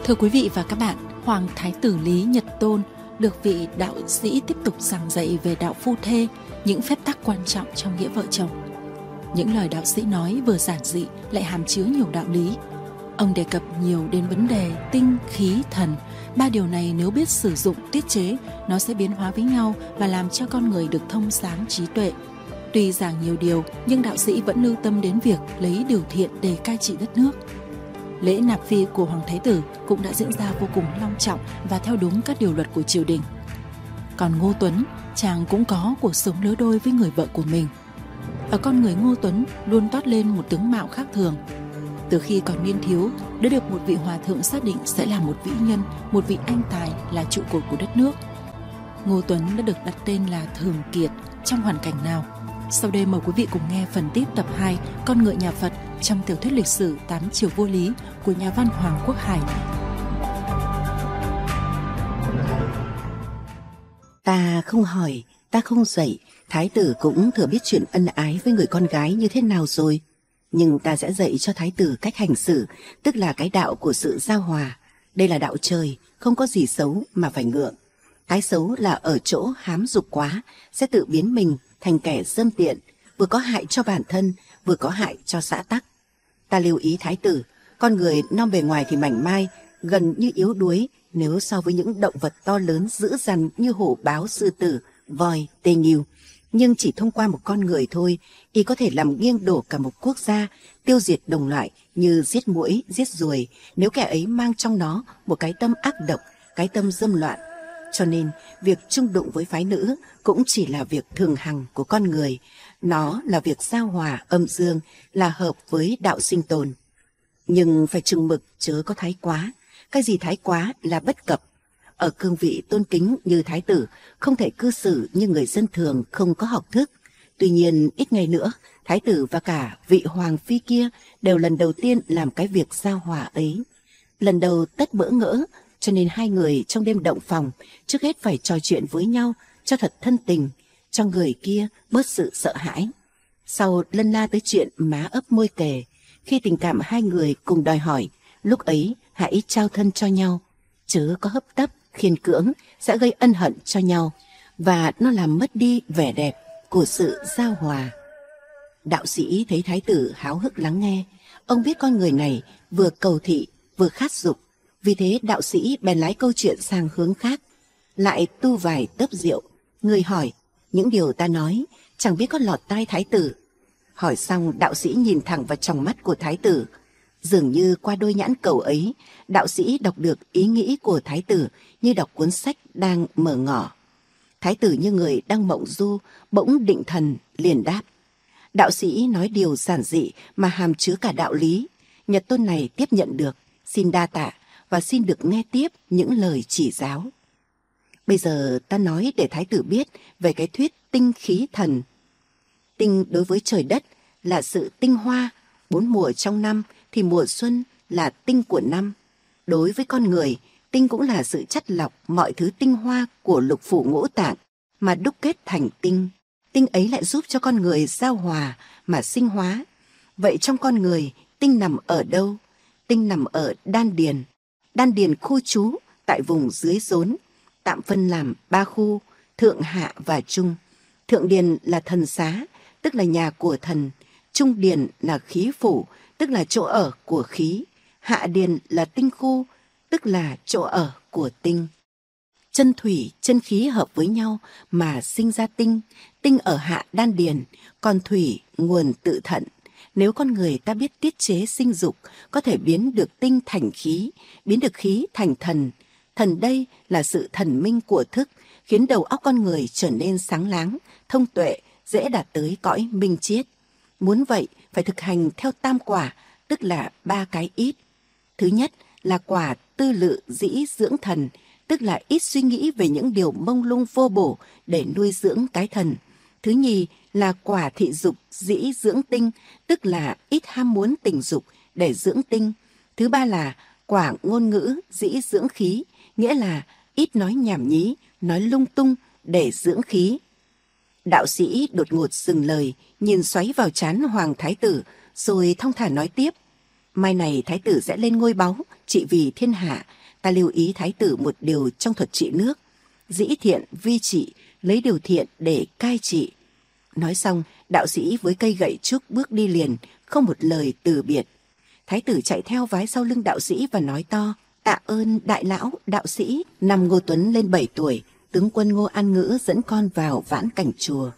Thưa quý vị và các bạn, Hoàng Thái tử Lý Nhật Tôn được vị đạo sĩ tiếp tục giảng dạy về đạo phu thê, những phép tắc quan trọng trong nghĩa vợ chồng. Những lời đạo sĩ nói vừa giản dị lại hàm chứa nhiều đạo lý. Ông đề cập nhiều đến vấn đề tinh, khí, thần. Ba điều này nếu biết sử dụng tiết chế, nó sẽ biến hóa với nhau và làm cho con người được thông sáng trí tuệ. Tuy giảng nhiều điều, nhưng đạo sĩ vẫn lưu tâm đến việc lấy điều thiện để cai trị đất nước. Lễ nạp phi của Hoàng Thái tử cũng đã diễn ra vô cùng long trọng và theo đúng các điều luật của triều đình. Còn Ngô Tuấn, chàng cũng có cuộc sống lứa đôi với người vợ của mình. Ở con người Ngô Tuấn luôn toát lên một tướng mạo khác thường. Từ khi còn niên thiếu, đã được một vị hòa thượng xác định sẽ là một vĩ nhân, một vị anh tài, là trụ cột của đất nước. Ngô Tuấn đã được đặt tên là Thường Kiệt trong hoàn cảnh nào? Sau đây mời quý vị cùng nghe phần tiếp tập 2 Con ngựa nhà Phật trong tiểu thuyết lịch sử 8 triều vua Lý của nhà văn Hoàng Quốc Hải. Ta không hỏi, ta không dạy, thái tử cũng thừa biết chuyện ân ái với người con gái như thế nào rồi. Nhưng ta sẽ dạy cho thái tử cách hành xử, tức là cái đạo của sự giao hòa. Đây là đạo trời, không có gì xấu mà phải ngượng. Cái xấu là ở chỗ hám dục quá, sẽ tự biến mình thành kẻ dâm tiện, vừa có hại cho bản thân, vừa có hại cho xã tắc. Ta lưu ý thái tử, con người non bề ngoài thì mảnh mai, gần như yếu đuối nếu so với những động vật to lớn dữ dằn như hổ báo, sư tử, voi, tê nghiêu. Nhưng chỉ thông qua một con người thôi, y có thể làm nghiêng đổ cả một quốc gia, tiêu diệt đồng loại như giết muỗi, giết ruồi, nếu kẻ ấy mang trong nó một cái tâm ác độc, cái tâm dâm loạn. Cho nên, việc chung đụng với phái nữ cũng chỉ là việc thường hằng của con người. Nó là việc giao hòa âm dương, là hợp với đạo sinh tồn. Nhưng phải chừng mực chớ có thái quá. Cái gì thái quá là bất cập. Ở cương vị tôn kính như thái tử, không thể cư xử như người dân thường không có học thức. Tuy nhiên, ít ngày nữa, thái tử và cả vị hoàng phi kia đều lần đầu tiên làm cái việc giao hòa ấy. Lần đầu tất bỡ ngỡ, cho nên hai người trong đêm động phòng trước hết phải trò chuyện với nhau cho thật thân tình, cho người kia bớt sự sợ hãi. Sau lân la tới chuyện má ấp môi kề, khi tình cảm hai người cùng đòi hỏi, lúc ấy hãy trao thân cho nhau, chớ có hấp tấp khiên cưỡng sẽ gây ân hận cho nhau, và nó làm mất đi vẻ đẹp của sự giao hòa. Đạo sĩ thấy thái tử háo hức lắng nghe, ông biết con người này vừa cầu thị vừa khát dục, vì thế đạo sĩ bèn lái câu chuyện sang hướng khác, lại tu vài tớp rượu. Người hỏi, những điều ta nói chẳng biết có lọt tai thái tử. Hỏi xong, đạo sĩ nhìn thẳng vào tròng mắt của thái tử. Dường như qua đôi nhãn cầu ấy, đạo sĩ đọc được ý nghĩ của thái tử như đọc cuốn sách đang mở ngỏ. Thái tử như người đang mộng du, bỗng định thần, liền đáp. Đạo sĩ nói điều giản dị mà hàm chứa cả đạo lý. Nhật Tôn này tiếp nhận được, xin đa tạ và xin được nghe tiếp những lời chỉ giáo. Bây giờ ta nói để thái tử biết về cái thuyết tinh khí thần. Tinh đối với trời đất là sự tinh hoa, 4 mùa trong năm thì mùa xuân là tinh của năm. Đối với con người, tinh cũng là sự chắt lọc mọi thứ tinh hoa của lục phủ ngũ tạng mà đúc kết thành tinh. Tinh ấy lại giúp cho con người giao hòa mà sinh hóa. Vậy trong con người, tinh nằm ở đâu? Tinh nằm ở đan điền. Đan điền khu trú tại vùng dưới rốn, tạm phân làm 3 khu, thượng, hạ và trung. Thượng điền là thần xá, tức là nhà của thần. Trung điền là khí phủ, tức là chỗ ở của khí. Hạ điền là tinh khu, tức là chỗ ở của tinh. Chân thủy, chân khí hợp với nhau mà sinh ra tinh. Tinh ở hạ đan điền, còn thủy nguồn tự thận. Nếu con người ta biết tiết chế sinh dục, có thể biến được tinh thành khí, biến được khí thành thần. Thần đây là sự thần minh của thức, khiến đầu óc con người trở nên sáng láng, thông tuệ, dễ đạt tới cõi minh triết. Muốn vậy, phải thực hành theo tam quả, tức là 3 cái ít. Thứ nhất là quả tư lự dĩ dưỡng thần, tức là ít suy nghĩ về những điều mông lung vô bổ để nuôi dưỡng cái thần. Thứ nhì là quả thị dục dĩ dưỡng tinh, tức là ít ham muốn tình dục để dưỡng tinh. Thứ ba là quả ngôn ngữ dĩ dưỡng khí, nghĩa là ít nói nhảm nhí, nói lung tung để dưỡng khí. Đạo sĩ đột ngột dừng lời, nhìn xoáy vào trán Hoàng Thái tử, rồi thong thả nói tiếp. Mai này Thái tử sẽ lên ngôi báu, trị vì thiên hạ, Ta lưu ý thái tử một điều trong thuật trị nước: dĩ thiện vi trị, lấy điều thiện để cai trị. Nói xong, đạo sĩ với cây gậy trúc bước đi liền, không một lời từ biệt. Thái tử chạy theo vái sau lưng đạo sĩ và nói to: tạ ơn đại lão đạo sĩ. Năm Ngô Tuấn lên 7 tuổi, tướng quân Ngô An Ngữ dẫn con vào vãn cảnh chùa.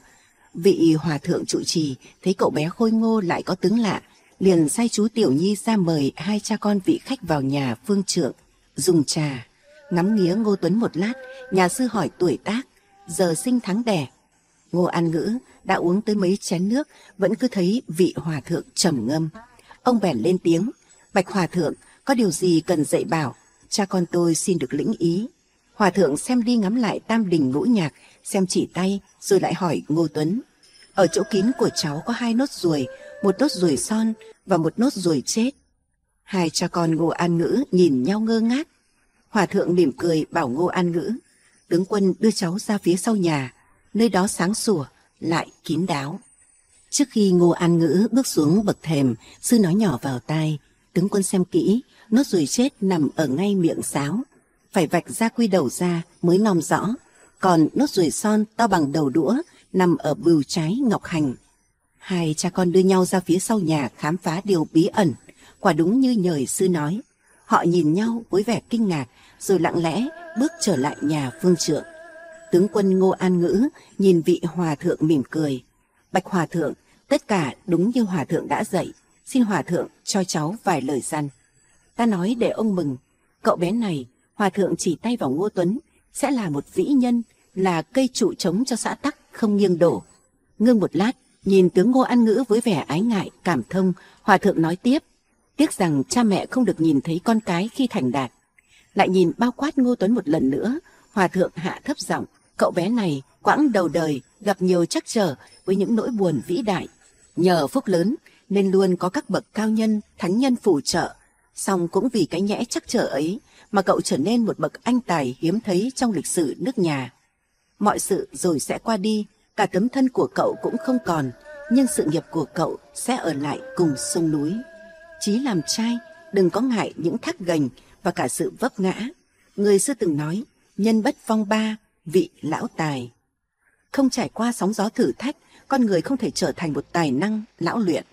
Vị hòa thượng trụ trì thấy cậu bé khôi ngô lại có tướng lạ, liền sai chú Tiểu Nhi ra mời hai cha con vị khách vào nhà phương trượng dùng trà. Ngắm nghía Ngô Tuấn một lát, nhà sư hỏi tuổi tác, giờ sinh tháng đẻ. Ngô An Ngữ đã uống tới mấy chén nước, vẫn cứ thấy vị hòa thượng trầm ngâm. Ông bèn lên tiếng: bạch hòa thượng, có điều gì cần dạy bảo, cha con tôi xin được lĩnh ý. Hòa thượng xem đi ngắm lại tam đình ngũ nhạc, xem chỉ tay, rồi lại hỏi Ngô Tuấn: ở chỗ kín của cháu có 2 nốt ruồi, một nốt ruồi son và một nốt ruồi chết. Hai cha con Ngô An Ngữ nhìn nhau ngơ ngác. Hòa thượng mỉm cười bảo Ngô An Ngữ: tướng quân đưa cháu ra phía sau nhà, nơi đó sáng sủa lại kín đáo. Trước khi Ngô An Ngữ bước xuống bậc thềm, sư nói nhỏ vào tai: tướng quân xem kỹ, nốt ruồi chết nằm ở ngay miệng sáo, phải vạch ra quy đầu ra mới nom rõ. Còn nốt ruồi son to bằng đầu đũa nằm ở bừu trái ngọc hành. Hai cha con đưa nhau ra phía sau nhà khám phá điều bí ẩn. Quả đúng như nhời sư nói. Họ nhìn nhau với vẻ kinh ngạc, rồi lặng lẽ bước trở lại nhà phương trượng. Tướng quân Ngô An Ngữ nhìn vị hòa thượng mỉm cười: bạch hòa thượng, tất cả đúng như hòa thượng đã dạy, xin hòa thượng cho cháu vài lời dặn. Ta nói để ông mừng, cậu bé này, hòa thượng chỉ tay vào Ngô Tuấn, sẽ là một vĩ nhân, là cây trụ trống cho xã tắc không nghiêng đổ. Ngưng một lát, nhìn tướng Ngô An Ngữ với vẻ ái ngại, cảm thông, hòa thượng nói tiếp: tiếc rằng cha mẹ không được nhìn thấy con cái khi thành đạt. Lại nhìn bao quát Ngô Tuấn một lần nữa, hòa thượng hạ thấp giọng: cậu bé này quãng đầu đời gặp nhiều trắc trở với những nỗi buồn vĩ đại. Nhờ phúc lớn nên luôn có các bậc cao nhân, thánh nhân phù trợ. Song cũng vì cái nhẽ trắc trở ấy mà cậu trở nên một bậc anh tài hiếm thấy trong lịch sử nước nhà. Mọi sự rồi sẽ qua đi, cả tấm thân của cậu cũng không còn, nhưng sự nghiệp của cậu sẽ ở lại cùng sông núi. Chí làm trai, đừng có ngại những thác gành và cả sự vấp ngã. Người xưa từng nói: nhân bất phong ba, vị lão tài. Không trải qua sóng gió thử thách, con người không thể trở thành một tài năng lão luyện.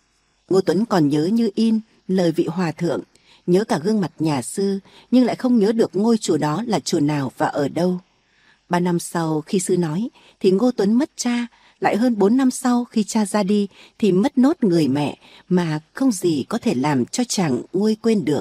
Ngô Tuấn còn nhớ như in lời vị hòa thượng, nhớ cả gương mặt nhà sư, nhưng lại không nhớ được ngôi chùa đó là chùa nào và ở đâu. 3 năm sau khi sư nói thì Ngô Tuấn mất cha, lại hơn 4 năm sau khi cha ra đi thì mất nốt người mẹ mà không gì có thể làm cho chàng nguôi quên được.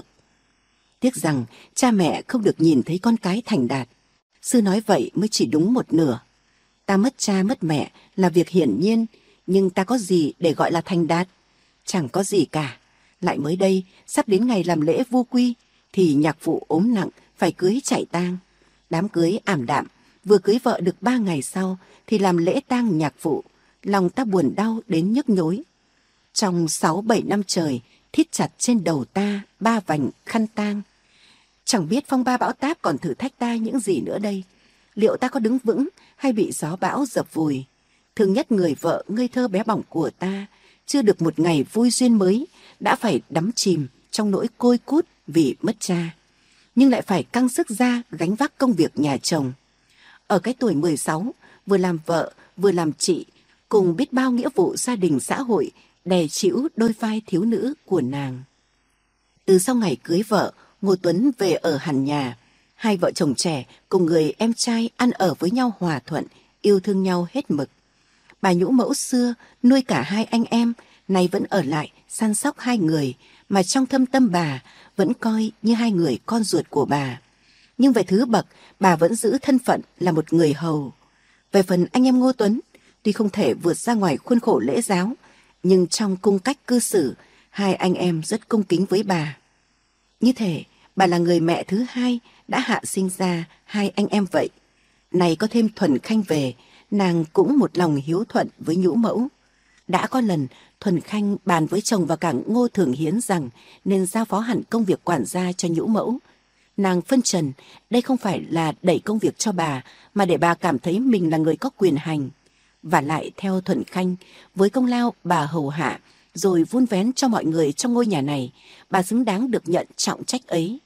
Tiếc rằng cha mẹ không được nhìn thấy con cái thành đạt. Sư nói vậy mới chỉ đúng một nửa. Ta mất cha mất mẹ là việc hiển nhiên, nhưng ta có gì để gọi là thành đạt? Chẳng có gì cả. Lại mới đây, sắp đến ngày làm lễ vu quy, thì nhạc phụ ốm nặng, phải cưới chạy tang. Đám cưới ảm đạm, vừa cưới vợ được 3 ngày sau, thì làm lễ tang nhạc phụ. Lòng ta buồn đau đến nhức nhối. Trong 6-7 năm trời, thít chặt trên đầu ta 3 vành khăn tang. Chẳng biết phong ba bão táp còn thử thách ta những gì nữa đây. Liệu ta có đứng vững hay bị gió bão dập vùi? Thường nhất người vợ ngây thơ bé bỏng của ta, chưa được một ngày vui duyên mới, đã phải đắm chìm trong nỗi côi cút vì mất cha, nhưng lại phải căng sức ra gánh vác công việc nhà chồng. Ở cái tuổi 16, vừa làm vợ vừa làm chị, cùng biết bao nghĩa vụ gia đình xã hội đè chịu đôi vai thiếu nữ của nàng. Từ sau ngày cưới vợ, Ngô Tuấn về ở hẳn nhà. Hai vợ chồng trẻ cùng người em trai ăn ở với nhau hòa thuận, yêu thương nhau hết mực. Bà nhũ mẫu xưa nuôi cả hai anh em, nay vẫn ở lại săn sóc hai người, mà trong thâm tâm bà vẫn coi như hai người con ruột của bà. Nhưng về thứ bậc, bà vẫn giữ thân phận là một người hầu. Về phần anh em Ngô Tuấn, tuy không thể vượt ra ngoài khuôn khổ lễ giáo, nhưng trong cung cách cư xử, hai anh em rất cung kính với bà. Như thể bà là người mẹ thứ hai đã hạ sinh ra hai anh em vậy. Này có thêm Thuần Khanh về, nàng cũng một lòng hiếu thuận với nhũ mẫu. Đã có lần Thuần Khanh bàn với chồng và cả Ngô Thường Hiến rằng nên giao phó hẳn công việc quản gia cho nhũ mẫu. Nàng phân trần đây không phải là đẩy công việc cho bà, mà để bà cảm thấy mình là người có quyền hành. Và lại theo Thuần Khanh, với công lao bà hầu hạ rồi vun vén cho mọi người trong ngôi nhà này, bà xứng đáng được nhận trọng trách ấy.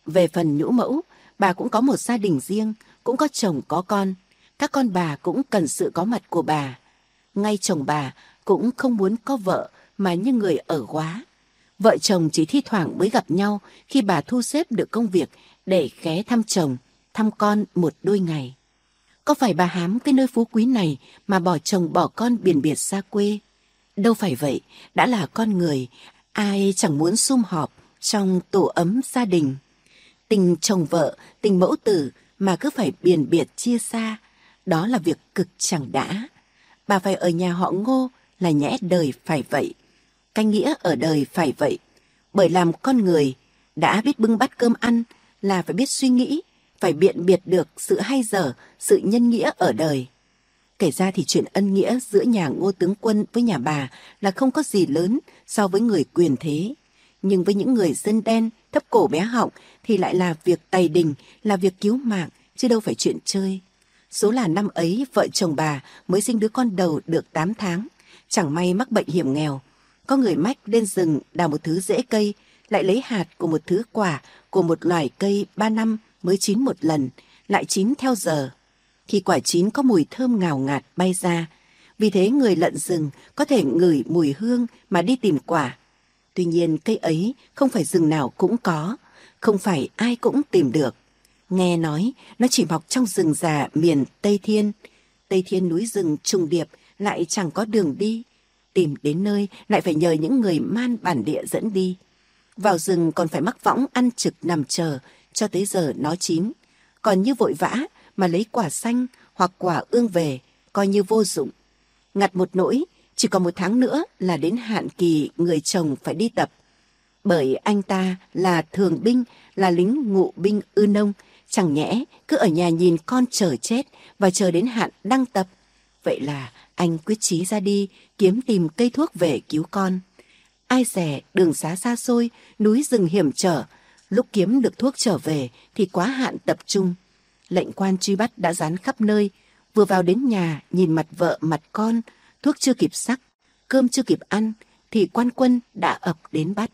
Về phần Nhũ mẫu, bà cũng có một gia đình riêng, cũng có chồng có con. Các con bà cũng cần sự có mặt của bà. Ngay chồng bà cũng không muốn có vợ mà như người ở góa. Vợ chồng chỉ thi thoảng mới gặp nhau khi bà thu xếp được công việc để ghé thăm chồng, thăm con một đôi ngày. Có phải bà hám cái nơi phú quý này mà bỏ chồng bỏ con biển biệt xa quê? Đâu phải vậy, đã là con người, ai chẳng muốn sum họp trong tổ ấm gia đình. Tình chồng vợ, tình mẫu tử mà cứ phải biển biệt chia xa, đó là việc cực chẳng đã. Bà phải ở nhà họ Ngô là nhẽ đời phải vậy, canh nghĩa ở đời phải vậy. Bởi làm con người, đã biết bưng bát cơm ăn là phải biết suy nghĩ, phải biện biệt được sự hay dở, sự nhân nghĩa ở đời. Kể ra thì chuyện ân nghĩa giữa nhà Ngô tướng quân với nhà bà là không có gì lớn so với người quyền thế. Nhưng với những người dân đen, thấp cổ bé họng thì lại là việc tày đình, là việc cứu mạng, chứ đâu phải chuyện chơi. Số là năm ấy vợ chồng bà mới sinh đứa con đầu được 8 tháng. Chẳng may mắc bệnh hiểm nghèo. Có người mách lên rừng đào một thứ rễ cây, lại lấy hạt của một thứ quả của một loài cây 3 năm mới chín một lần, lại chín theo giờ. Khi quả chín có mùi thơm ngào ngạt bay ra. Vì thế người lận rừng có thể ngửi mùi hương mà đi tìm quả. Tuy nhiên cây ấy không phải rừng nào cũng có, không phải ai cũng tìm được. Nghe nói nó chỉ mọc trong rừng già miền Tây Thiên. Tây Thiên núi rừng trùng điệp lại chẳng có đường đi. Tìm đến nơi lại phải nhờ những người man bản địa dẫn đi. Vào rừng còn phải mắc võng ăn trực nằm chờ cho tới giờ nó chín. Còn như vội vã mà lấy quả xanh hoặc quả ương về coi như vô dụng. Ngặt một nỗi, chỉ còn 1 tháng nữa là đến hạn kỳ người chồng phải đi tập. Bởi anh ta là thường binh, là lính ngụ binh ư nông, chẳng nhẽ cứ ở nhà nhìn con chờ chết và chờ đến hạn đăng tập. Vậy là anh quyết chí ra đi kiếm tìm cây thuốc về cứu con. Ai dè đường xá xa xôi, núi rừng hiểm trở, lúc kiếm được thuốc trở về thì quá hạn tập trung. Lệnh quan truy bắt đã dán khắp nơi, vừa vào đến nhà nhìn mặt vợ mặt con, thuốc chưa kịp sắc, cơm chưa kịp ăn thì quan quân đã ập đến bắt.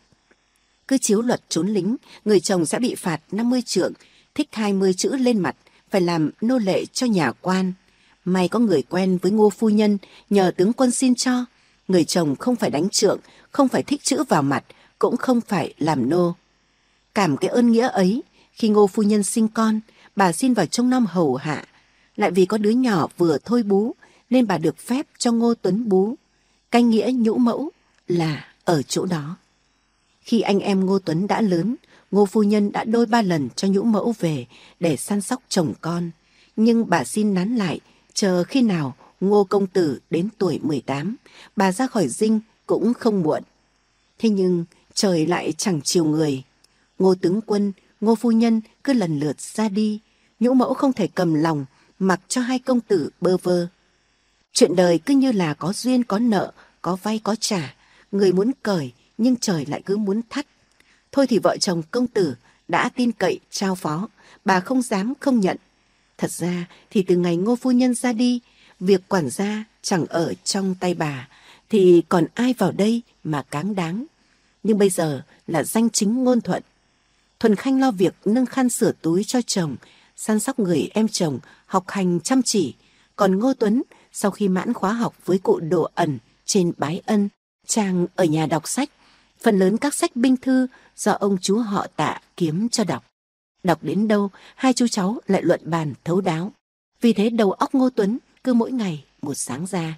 Cứ chiếu luật trốn lính, người chồng sẽ bị phạt 50 trượng, thích 20 chữ lên mặt, phải làm nô lệ cho nhà quan. May có người quen với Ngô phu nhân, nhờ tướng quân xin cho. Người chồng không phải đánh trượng, không phải thích chữ vào mặt, cũng không phải làm nô. Cảm cái ơn nghĩa ấy, khi Ngô phu nhân sinh con, bà xin vào trông nom hầu hạ. Lại vì có đứa nhỏ vừa thôi bú, nên bà được phép cho Ngô Tuấn bú. Canh nghĩa Nhũ mẫu là ở chỗ đó. Khi anh em Ngô Tuấn đã lớn, Ngô phu nhân đã đôi 3 lần cho Nhũ mẫu về để săn sóc chồng con. Nhưng bà xin nán lại, chờ khi nào Ngô công tử đến tuổi 18, bà ra khỏi dinh cũng không muộn. Thế nhưng trời lại chẳng chiều người. Ngô tướng quân, Ngô phu nhân cứ lần lượt ra đi. Nhũ mẫu không thể cầm lòng, mặc cho 2 công tử bơ vơ. Chuyện đời cứ như là có duyên có nợ, có vay có trả. Người muốn cởi nhưng trời lại cứ muốn thắt. Thôi thì vợ chồng công tử đã tin cậy trao phó, bà không dám không nhận. Thật ra thì từ ngày Ngô phu nhân ra đi, việc quản gia chẳng ở trong tay bà, thì còn ai vào đây mà cáng đáng. Nhưng bây giờ là danh chính ngôn thuận. Thuần Khanh lo việc nâng khăn sửa túi cho chồng, săn sóc người em chồng, học hành chăm chỉ. Còn Ngô Tuấn, sau khi mãn khóa học với cụ Đồ Ẩn trên Bái Ân, chàng ở nhà đọc sách. Phần lớn các sách binh thư do ông chú họ Tạ kiếm cho đọc. Đọc đến đâu, 2 chú cháu lại luận bàn thấu đáo. Vì thế đầu óc Ngô Tuấn cứ mỗi ngày một sáng ra.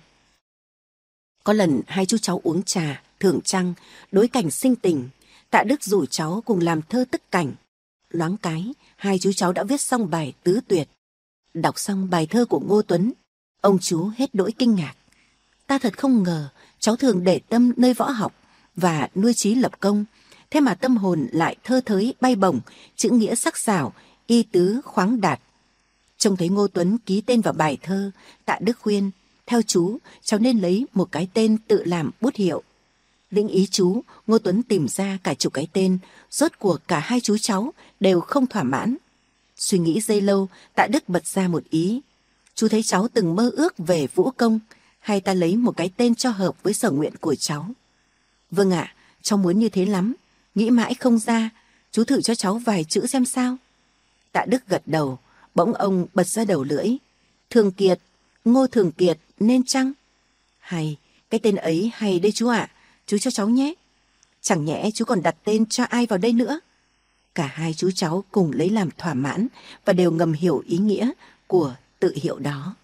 Có lần 2 chú cháu uống trà, thưởng trăng, đối cảnh sinh tình. Tạ Đức rủ cháu cùng làm thơ tức cảnh. Loáng cái, 2 chú cháu đã viết xong bài tứ tuyệt. Đọc xong bài thơ của Ngô Tuấn, ông chú hết đỗi kinh ngạc. Ta thật không ngờ cháu thường để tâm nơi võ học và nuôi trí lập công, thế mà tâm hồn lại thơ thới bay bổng, chữ nghĩa sắc sảo, y tứ khoáng đạt. Trông thấy Ngô Tuấn ký tên vào bài thơ, Tạ Đức khuyên, theo chú, cháu nên lấy một cái tên tự làm bút hiệu. Lĩnh ý chú, Ngô Tuấn tìm ra cả chục cái tên, rốt cuộc cả 2 chú cháu đều không thỏa mãn. Suy nghĩ giây lâu, Tạ Đức bật ra một ý. Chú thấy cháu từng mơ ước về vũ công, hay ta lấy một cái tên cho hợp với sở nguyện của cháu? Vâng ạ, cháu muốn như thế lắm. Nghĩ mãi không ra, Chú thử cho cháu vài chữ xem sao. Tạ Đức gật đầu, bỗng ông bật ra đầu lưỡi. Thường Kiệt, Ngô Thường Kiệt nên chăng? Hay, cái tên ấy hay đấy chú ạ, chú cho cháu nhé. Chẳng nhẽ chú còn đặt tên cho ai vào đây nữa? Cả hai chú cháu cùng lấy làm thỏa mãn và đều ngầm hiểu ý nghĩa của tự hiệu đó.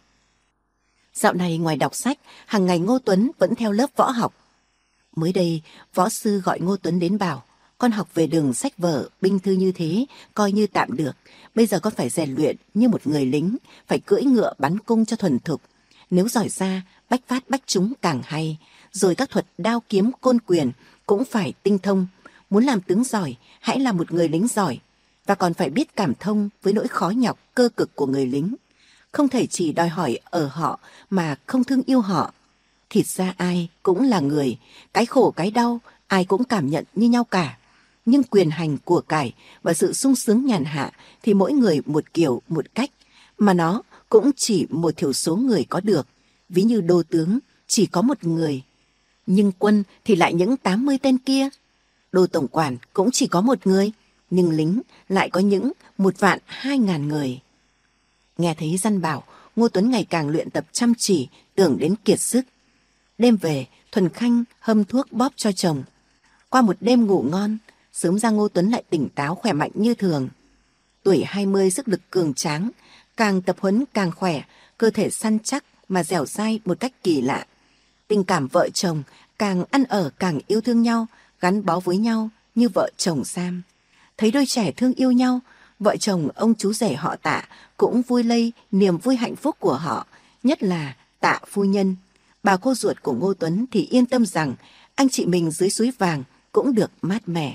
Dạo này ngoài đọc sách, hàng ngày Ngô Tuấn vẫn theo lớp võ học. Mới đây, võ sư gọi Ngô Tuấn đến bảo, con học về đường sách vở, binh thư như thế, coi như tạm được. Bây giờ con phải rèn luyện như một người lính, phải cưỡi ngựa bắn cung cho thuần thục. Nếu giỏi ra, bách phát bách trúng càng hay. Rồi các thuật đao kiếm côn quyền cũng phải tinh thông. Muốn làm tướng giỏi, hãy là một người lính giỏi. Và còn phải biết cảm thông với nỗi khó nhọc cơ cực của người lính. Không thể chỉ đòi hỏi ở họ mà không thương yêu họ. Thịt ra ai cũng là người, cái khổ cái đau ai cũng cảm nhận như nhau cả. Nhưng quyền hành của cải và sự sung sướng nhàn hạ thì mỗi người một kiểu một cách, mà nó cũng chỉ một thiểu số người có được. Ví như đô tướng chỉ có một người, nhưng quân thì lại những 80 tên kia. Đô tổng quản cũng chỉ có một người, nhưng lính lại có những 1.200.000 người. Nghe thấy dặn bảo, Ngô Tuấn ngày càng luyện tập chăm chỉ, tưởng đến kiệt sức. Đêm về, Thuần Khanh hâm thuốc bóp cho chồng. Qua một đêm ngủ ngon, sớm ra Ngô Tuấn lại tỉnh táo khỏe mạnh như thường. Tuổi 20 sức lực cường tráng, càng tập huấn càng khỏe, cơ thể săn chắc mà dẻo dai một cách kỳ lạ. Tình cảm vợ chồng càng ăn ở càng yêu thương nhau, gắn bó với nhau như vợ chồng Sam. Thấy đôi trẻ thương yêu nhau, vợ chồng ông chú rể họ Tạ cũng vui lây niềm vui hạnh phúc của họ, nhất là Tạ phu nhân. Bà cô ruột của Ngô Tuấn thì yên tâm rằng anh chị mình dưới suối vàng cũng được mát mẻ.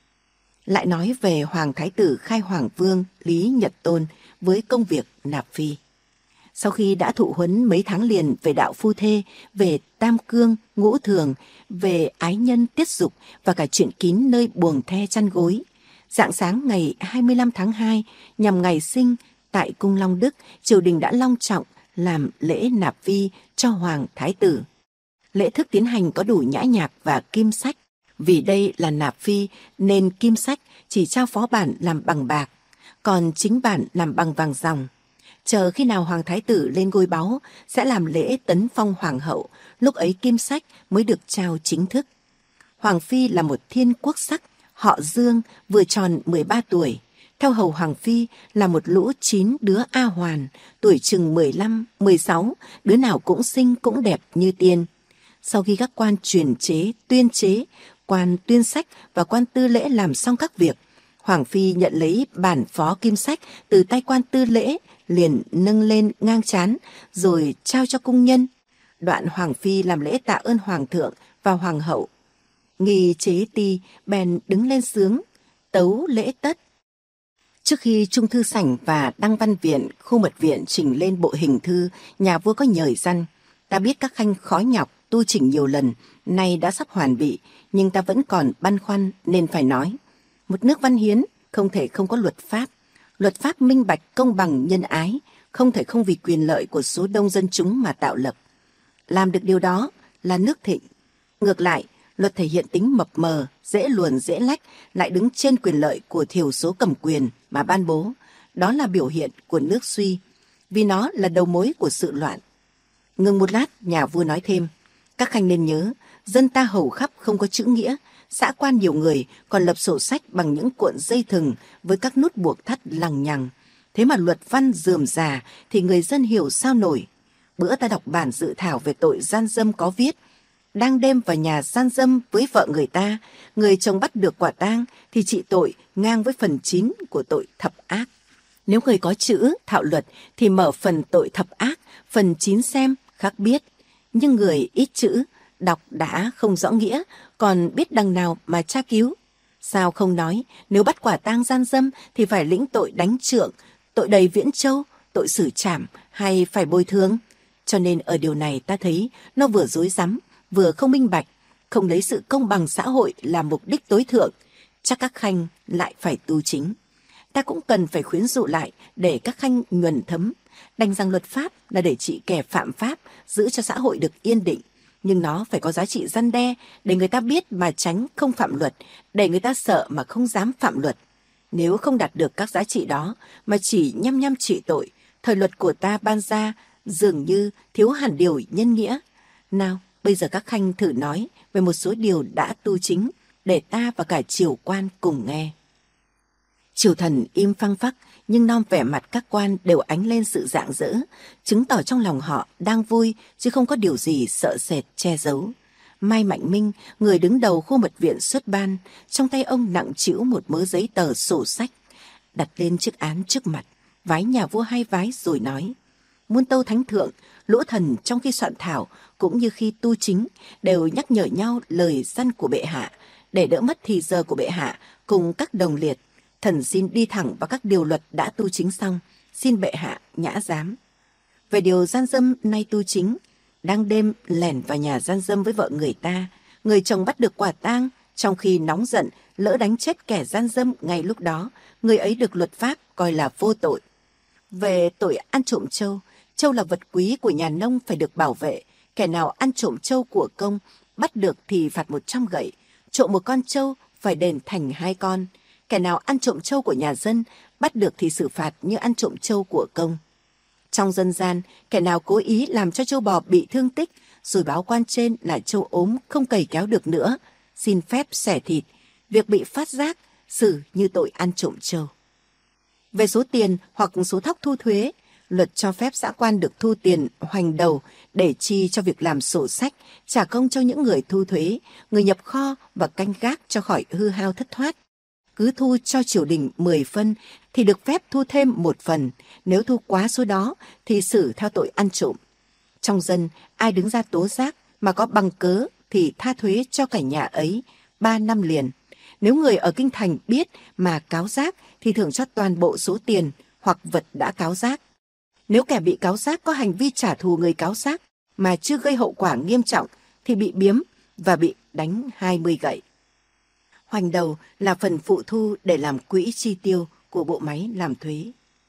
Lại nói về Hoàng Thái tử Khai Hoàng Vương Lý Nhật Tôn với công việc nạp phi. Sau khi đã thụ huấn mấy tháng liền về đạo phu thê, về tam cương, ngũ thường, về ái nhân tiết dục và cả chuyện kín nơi buồng the chăn gối, rạng sáng ngày 25 tháng 2 nhằm ngày sinh tại cung Long Đức, triều đình đã long trọng làm lễ nạp phi cho Hoàng Thái tử. Lễ thức tiến hành có đủ nhã nhạc và kim sách. Vì đây là nạp phi nên kim sách chỉ trao phó bản làm bằng bạc, còn chính bản làm bằng vàng ròng. Chờ khi nào Hoàng Thái tử lên ngôi báu sẽ làm lễ tấn phong hoàng hậu, lúc ấy kim sách mới được trao chính thức. Hoàng phi là một thiên quốc sắc, họ Dương, vừa tròn 13 tuổi. Theo hầu Hoàng phi là một lũ 9 đứa A hoàn, tuổi chừng 15, 16, đứa nào cũng xinh cũng đẹp như tiên. Sau khi các quan truyền chế, tuyên chế, quan tuyên sách và quan tư lễ làm xong các việc, Hoàng phi nhận lấy bản phó kim sách từ tay quan tư lễ, liền nâng lên ngang trán rồi trao cho cung nhân. Đoạn Hoàng phi làm lễ tạ ơn hoàng thượng và hoàng hậu. Nghi chế ti bèn đứng lên sướng tấu lễ tất. Trước khi Trung thư sảnh và Đăng văn viện, khu mật viện trình lên bộ hình thư, nhà vua có nhời răn: ta biết các khanh khó nhọc tu chỉnh nhiều lần, nay đã sắp hoàn bị, nhưng ta vẫn còn băn khoăn nên phải nói. Một nước văn hiến không thể không có luật pháp minh bạch, công bằng, nhân ái, không thể không vì quyền lợi của số đông dân chúng mà tạo lập. Làm được điều đó là nước thịnh. Ngược lại, luật thể hiện tính mập mờ, dễ luồn dễ lách, lại đứng trên quyền lợi của thiểu số cầm quyền mà ban bố. Đó là biểu hiện của nước suy, vì nó là đầu mối của sự loạn. Ngừng một lát, nhà vua nói thêm: các khanh nên nhớ, dân ta hầu khắp không có chữ nghĩa, xã quan nhiều người còn lập sổ sách bằng những cuộn dây thừng với các nút buộc thắt lằng nhằng. Thế mà luật văn rườm rà thì người dân hiểu sao nổi. Bữa ta đọc bản dự thảo về tội gian dâm có viết: đang đêm vào nhà gian dâm với vợ người ta, người chồng bắt được quả tang thì trị tội ngang với phần 9 của tội thập ác. Nếu người có chữ thạo luật thì mở phần tội thập ác, phần 9 xem khác biết. Nhưng người ít chữ, đọc đã không rõ nghĩa, còn biết đằng nào mà tra cứu. Sao không nói nếu bắt quả tang gian dâm thì phải lĩnh tội đánh trượng, tội đầy Viễn Châu, tội xử trảm hay phải bồi thường? Cho nên ở điều này ta thấy nó vừa rối rắm, vừa không minh bạch, không lấy sự công bằng xã hội làm mục đích tối thượng. Chắc các khanh lại phải tu chính. Ta cũng cần phải khuyến dụ lại để các khanh nhuần thấm. Đành rằng luật pháp là để trị kẻ phạm pháp, giữ cho xã hội được yên định. Nhưng nó phải có giá trị răn đe, để người ta biết mà tránh không phạm luật, để người ta sợ mà không dám phạm luật. Nếu không đạt được các giá trị đó mà chỉ nhăm nhăm trị tội, thời luật của ta ban ra dường như thiếu hẳn điều nhân nghĩa. Nào, bây giờ các khanh thử nói về một số điều đã tu chính, để ta và cả triều quan cùng nghe. Triều thần im phăng phắc, nhưng non vẻ mặt các quan đều ánh lên sự rạng rỡ, chứng tỏ trong lòng họ đang vui chứ không có điều gì sợ sệt che giấu. Mai Mạnh Minh, người đứng đầu khu mật viện xuất ban, trong tay ông nặng trĩu một mớ giấy tờ sổ sách, đặt lên chiếc án trước mặt, vái nhà vua hai vái rồi nói: Muôn tâu thánh thượng, lỗ thần trong khi soạn thảo cũng như khi tu chính đều nhắc nhở nhau lời dăn của bệ hạ, để đỡ mất thì giờ của bệ hạ cùng các đồng liệt. Thần xin đi thẳng vào các điều luật đã tu chính xong, xin bệ hạ nhã giám. Về điều gian dâm nay tu chính, đang đêm lẻn vào nhà gian dâm với vợ người ta, người chồng bắt được quả tang, trong khi nóng giận lỡ đánh chết kẻ gian dâm ngay lúc đó, người ấy được luật pháp coi là vô tội. Về tội ăn trộm trâu, trâu là vật quý của nhà nông phải được bảo vệ, kẻ nào ăn trộm trâu của công bắt được thì phạt 100 gậy, trộm một con trâu phải đền thành 2 con. Kẻ nào ăn trộm trâu của nhà dân bắt được thì xử phạt như ăn trộm trâu của công. Trong dân gian, kẻ nào cố ý làm cho trâu bò bị thương tích rồi báo quan trên là trâu ốm không cày kéo được nữa, xin phép xẻ thịt, việc bị phát giác xử như tội ăn trộm trâu. Về số tiền hoặc số thóc thu thuế, luật cho phép xã quan được thu tiền hoành đầu để chi cho việc làm sổ sách, trả công cho những người thu thuế, người nhập kho và canh gác cho khỏi hư hao thất thoát. Cứ thu cho triều đình 10 phân thì được phép thu thêm 1 phần, nếu thu quá số đó thì xử theo tội ăn trộm. Trong dân, ai đứng ra tố giác mà có bằng cớ thì tha thuế cho cả nhà ấy 3 năm liền. Nếu người ở kinh thành biết mà cáo giác thì thưởng cho toàn bộ số tiền hoặc vật đã cáo giác. Nếu kẻ bị cáo giác có hành vi trả thù người cáo giác mà chưa gây hậu quả nghiêm trọng thì bị biếm và bị đánh 20 gậy. Hoành đầu là phần phụ thu để làm quỹ chi tiêu của bộ máy làm thuế.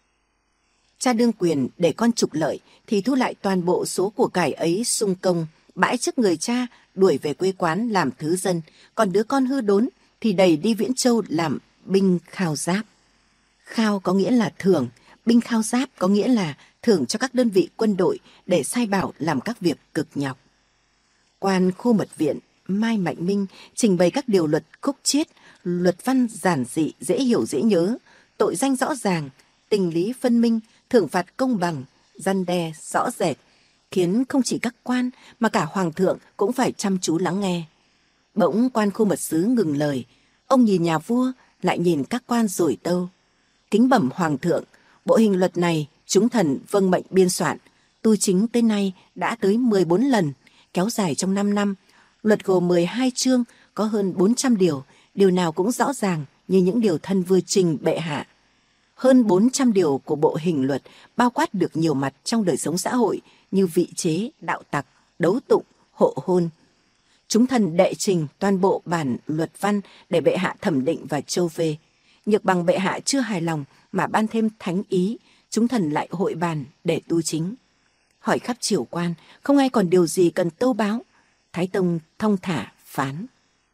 Cha đương quyền để con trục lợi thì thu lại toàn bộ số của cải ấy sung công, bãi chức người cha đuổi về quê quán làm thứ dân, còn đứa con hư đốn thì đẩy đi Viễn Châu làm binh khao giáp. Khao có nghĩa là thưởng, binh khao giáp có nghĩa là thưởng cho các đơn vị quân đội để sai bảo làm các việc cực nhọc. Quan khu mật viện Mai Mạnh Minh trình bày các điều luật khúc chiết, luật văn giản dị, dễ hiểu dễ nhớ, tội danh rõ ràng, tình lý phân minh, thưởng phạt công bằng, răn đe rõ rệt, khiến không chỉ các quan mà cả hoàng thượng cũng phải chăm chú lắng nghe. Bỗng quan khu mật sứ ngừng lời, ông nhìn nhà vua, lại nhìn các quan rồi tâu: Kính bẩm hoàng thượng, bộ hình luật này chúng thần vâng mệnh biên soạn, tu chính tới nay đã tới 14 lần, kéo dài trong 5 năm. Luật gồm 12 chương, có hơn 400 điều, điều nào cũng rõ ràng như những điều thân vừa trình bệ hạ. Hơn 400 điều của bộ hình luật bao quát được nhiều mặt trong đời sống xã hội như vị chế, đạo tặc, đấu tụng, hộ hôn. Chúng thần đệ trình toàn bộ bản luật văn để bệ hạ thẩm định và châu phê. Nhược bằng bệ hạ chưa hài lòng mà ban thêm thánh ý, chúng thần lại hội bàn để tu chính. Hỏi khắp triều quan, không ai còn điều gì cần tâu báo. Thái Tông thong thả phán: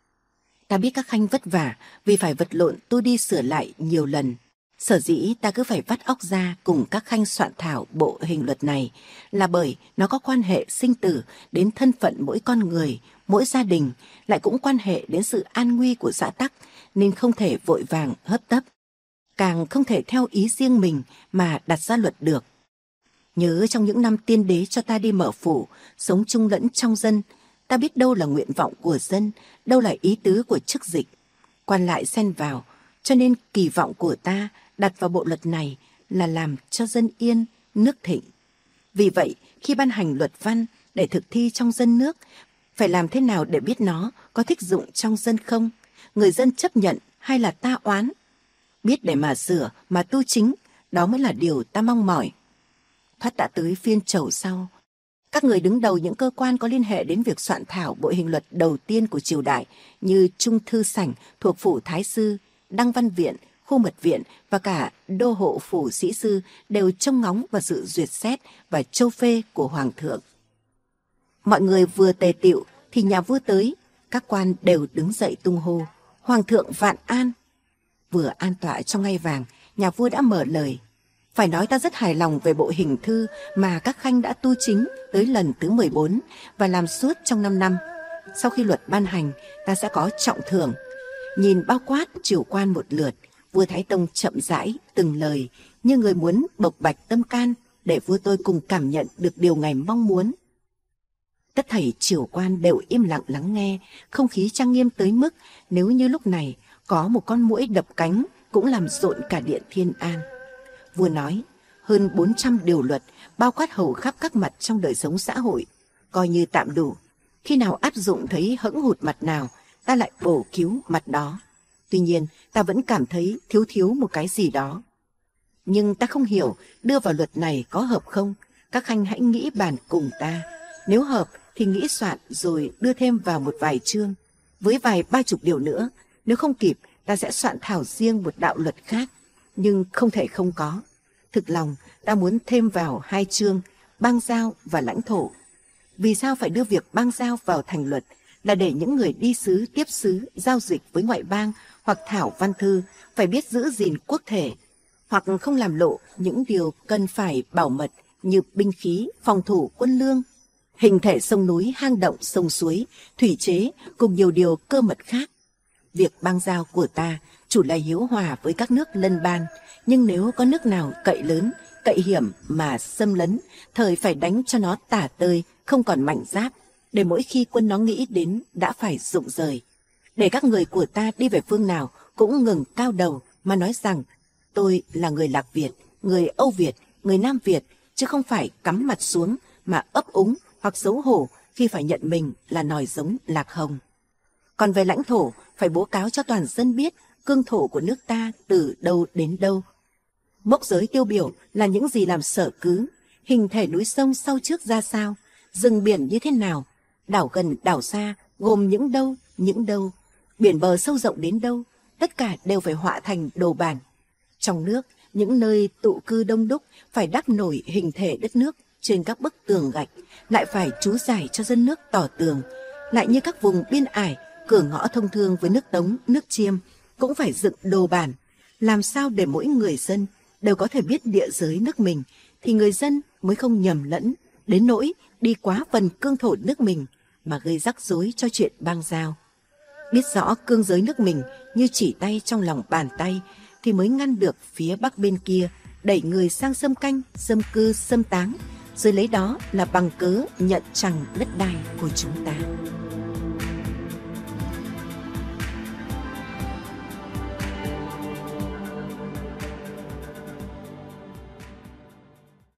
Ta biết các khanh vất vả vì phải vật lộn tu đi sửa lại nhiều lần. Sở dĩ ta cứ phải vắt óc ra cùng các khanh soạn thảo bộ hình luật này là bởi nó có quan hệ sinh tử đến thân phận mỗi con người, mỗi gia đình, lại cũng quan hệ đến sự an nguy của xã tắc, nên không thể vội vàng hấp tấp. Càng không thể theo ý riêng mình mà đặt ra luật được. Nhớ trong những năm tiên đế cho ta đi mở phủ, sống chung lẫn trong dân, ta biết đâu là nguyện vọng của dân, đâu là ý tứ của chức dịch. Quan lại xen vào, cho nên kỳ vọng của ta đặt vào bộ luật này là làm cho dân yên, nước thịnh. Vì vậy, khi ban hành luật văn để thực thi trong dân nước, phải làm thế nào để biết nó có thích dụng trong dân không? Người dân chấp nhận hay là ta oán? Biết để mà sửa, mà tu chính, đó mới là điều ta mong mỏi. Thoát đã tới phiên chầu sau. Các người đứng đầu những cơ quan có liên hệ đến việc soạn thảo bộ hình luật đầu tiên của triều đại như Trung Thư Sảnh thuộc phủ Thái Sư, Đăng Văn Viện, khu mật viện và cả đô hộ phủ sĩ sư đều trông ngóng vào sự duyệt xét và châu phê của hoàng thượng. Mọi người vừa tề tựu thì nhà vua tới, các quan đều đứng dậy tung hô: Hoàng thượng vạn an! Vừa an tọa trong ngai vàng, nhà vua đã mở lời. Phải nói ta rất hài lòng về bộ hình thư mà các khanh đã tu chính tới lần thứ 14 và làm suốt trong 5 năm. Sau khi luật ban hành, ta sẽ có trọng thưởng. Nhìn bao quát triều quan một lượt, vua Thái Tông chậm rãi từng lời như người muốn bộc bạch tâm can để vua tôi cùng cảm nhận được điều ngài mong muốn. Tất thảy triều quan đều im lặng lắng nghe, không khí trang nghiêm tới mức nếu như lúc này có một con muỗi đập cánh cũng làm rộn cả điện Thiên An. Vua nói, hơn 400 điều luật bao quát hầu khắp các mặt trong đời sống xã hội, coi như tạm đủ. Khi nào áp dụng thấy hẫng hụt mặt nào, ta lại bổ cứu mặt đó. Tuy nhiên, ta vẫn cảm thấy thiếu một cái gì đó. Nhưng ta không hiểu đưa vào luật này có hợp không? Các khanh hãy nghĩ bàn cùng ta. Nếu hợp thì nghĩ soạn rồi đưa thêm vào một vài chương. Với vài 30 điều nữa, nếu không kịp, ta sẽ soạn thảo riêng một đạo luật khác. Nhưng không thể không có. Thực lòng, ta muốn thêm vào 2 chương, bang giao và lãnh thổ. Vì sao phải đưa việc bang giao vào thành luật? Là để những người đi sứ, tiếp sứ, giao dịch với ngoại bang hoặc thảo văn thư phải biết giữ gìn quốc thể, hoặc không làm lộ những điều cần phải bảo mật như binh khí, phòng thủ, quân lương, hình thể sông núi, hang động, sông suối, thủy chế cùng nhiều điều cơ mật khác. Việc bang giao của ta chủ là hiếu hòa với các nước lân ban, nhưng nếu có nước nào cậy lớn, cậy hiểm mà xâm lấn, thời phải đánh cho nó tả tơi, không còn mảnh giáp, để mỗi khi quân nó nghĩ đến đã phải rụng rời. Để các người của ta đi về phương nào cũng ngừng cao đầu mà nói rằng tôi là người Lạc Việt, người Âu Việt, người Nam Việt, chứ không phải cắm mặt xuống mà ấp úng hoặc xấu hổ khi phải nhận mình là nòi giống Lạc Hồng. Còn về lãnh thổ, phải bố cáo cho toàn dân biết cương thổ của nước ta từ đâu đến đâu. Mốc giới tiêu biểu là những gì làm sở cứ, hình thể núi sông sau trước ra sao, rừng biển như thế nào, đảo gần đảo xa gồm những đâu, biển bờ sâu rộng đến đâu, tất cả đều phải họa thành đồ bản. Trong nước, những nơi tụ cư đông đúc phải đắp nổi hình thể đất nước trên các bức tường gạch, lại phải trú giải cho dân nước tỏ tường, lại như các vùng biên ải, cửa ngõ thông thương với nước Tống, nước Chiêm cũng phải dựng đồ bản. Làm sao để mỗi người dân đều có thể biết địa giới nước mình, thì người dân mới không nhầm lẫn, đến nỗi đi quá phần cương thổ nước mình mà gây rắc rối cho chuyện bang giao. Biết rõ cương giới nước mình như chỉ tay trong lòng bàn tay thì mới ngăn được phía bắc bên kia đẩy người sang xâm canh, xâm cư, xâm táng, rồi lấy đó là bằng cớ nhận chằng đất đai của chúng ta.